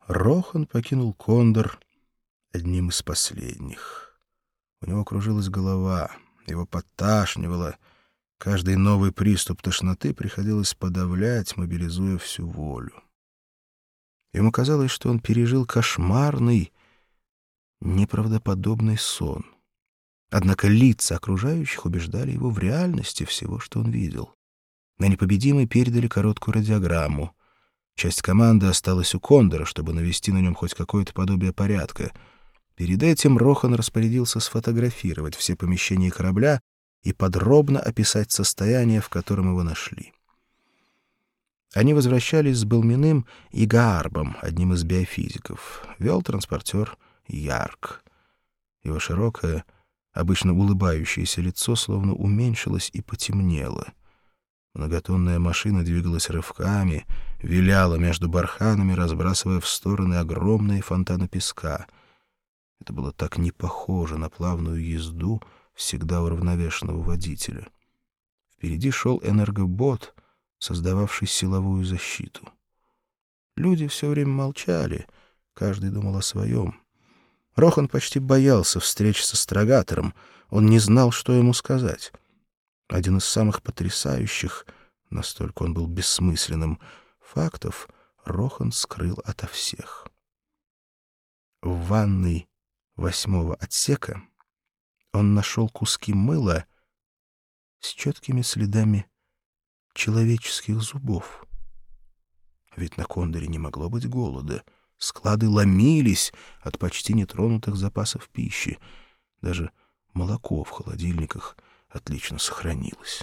Рохан покинул Кондор одним из последних. У него кружилась голова, его подташнивало. Каждый новый приступ тошноты приходилось подавлять, мобилизуя всю волю. Ему казалось, что он пережил кошмарный, неправдоподобный сон. Однако лица окружающих убеждали его в реальности всего, что он видел. На непобедимый передали короткую радиограмму. Часть команды осталась у Кондора, чтобы навести на нем хоть какое-то подобие порядка. Перед этим Рохан распорядился сфотографировать все помещения корабля и подробно описать состояние, в котором его нашли. Они возвращались с Белминым и Гаарбом, одним из биофизиков. Вел транспортер Ярк. Его широкое, обычно улыбающееся лицо словно уменьшилось и потемнело. Многотонная машина двигалась рывками, виляла между барханами, разбрасывая в стороны огромные фонтаны песка. Это было так не похоже на плавную езду всегда уравновешенного водителя. Впереди шел энергобот, создававший силовую защиту. Люди все время молчали, каждый думал о своем. Рохан почти боялся встреч с астрогатором, он не знал, что ему сказать. Один из самых потрясающих, настолько он был бессмысленным, фактов Рохан скрыл ото всех. В ванной 8-го отсека он нашел куски мыла с четкими следами человеческих зубов. Ведь на Кондоре не могло быть голода. Склады ломились от почти нетронутых запасов пищи. Даже молоко в холодильниках отлично сохранилось.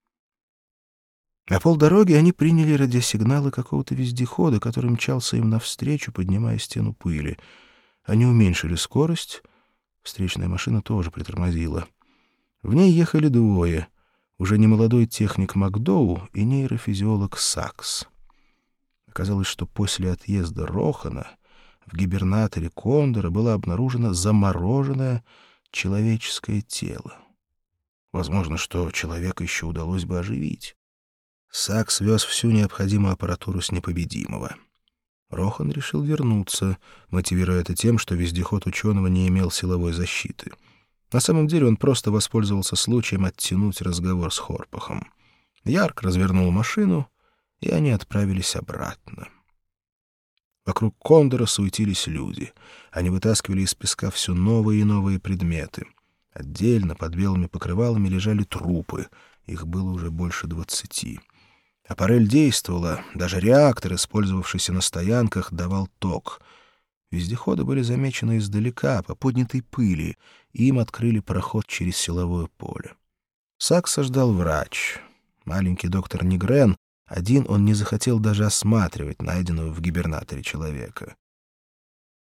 На полдороги они приняли радиосигналы какого-то вездехода, который мчался им навстречу, поднимая стену пыли. Они уменьшили скорость. Встречная машина тоже притормозила. В ней ехали двое. Уже немолодой техник Макдоу и нейрофизиолог Сакс. Оказалось, что после отъезда Рохана в гибернаторе Кондора было обнаружено замороженное человеческое тело. Возможно, что человека еще удалось бы оживить. Сакс вез всю необходимую аппаратуру с непобедимого. Рохан решил вернуться, мотивируя это тем, что вездеход ученого не имел силовой защиты. На самом деле он просто воспользовался случаем оттянуть разговор с Хорпахом. Ярк развернул машину, и они отправились обратно. Вокруг Кондора суетились люди. Они вытаскивали из песка все новые и новые предметы. Отдельно под белыми покрывалами лежали трупы. Их было уже больше 20. Аппарель действовала, даже реактор, использовавшийся на стоянках, давал ток. Вездеходы были замечены издалека, по поднятой пыли, и им открыли проход через силовое поле. Сакса ждал врач. Маленький доктор Нигрен. Один он не захотел даже осматривать найденного в гибернаторе человека.